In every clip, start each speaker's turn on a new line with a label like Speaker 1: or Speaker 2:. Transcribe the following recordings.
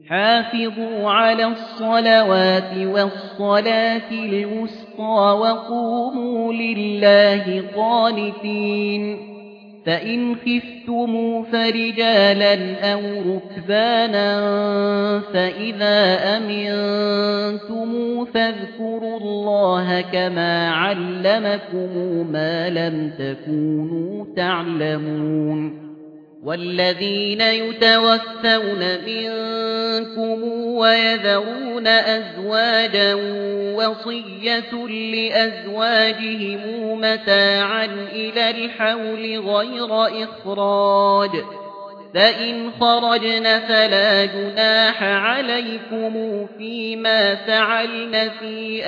Speaker 1: حافظوا على الصلوات والصلاة الوسطى وقوموا لله قانتين فإن خفتموا فرجالا أو ركبانا فإذا أمنتم فاذكروا الله كما علمكم ما لم تكونوا تعلمون والذين يتوفون منكم ويذرون أزواجا وصية لأزواجهم متاعا إلى الحول غير إخراج فإن خرجن فلا جناح عليكم فيما فعلن في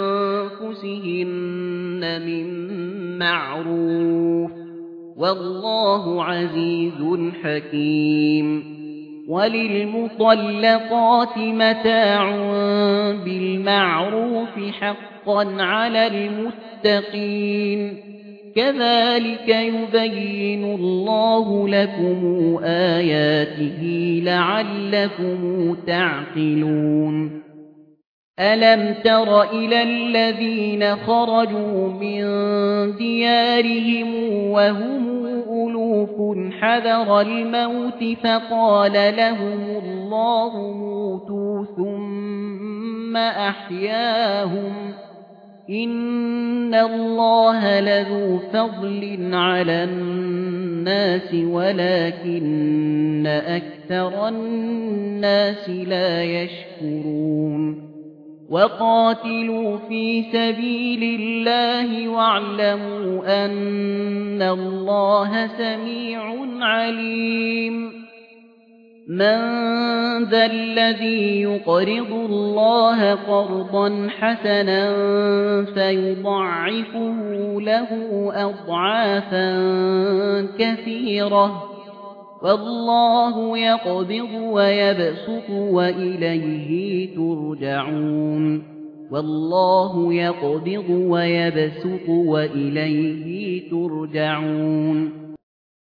Speaker 1: أنفسهن من معروف والله عزيز حكيم وللمطلقات متاع بالمعروف حقا على المتقين كذلك يبين الله لكم آياته لعلكم تعقلون ألم تر إلى الذين خرجوا من ديارهم وهم ألوف حذر الموت فقال لهم الله موتوا ثم أحياهم إن الله لذو فضل على الناس ولكن أكثر الناس لا يشكرون وقاتلوا في سبيل الله واعلموا أن الله سميع عليم من ذا الذي يقرض الله قرضا حسنا فيضعفه له أضعافا كثيرة والله يقبض ويبسط وإليه ترجعون والله يقبض ويبسط وإليه ترجعون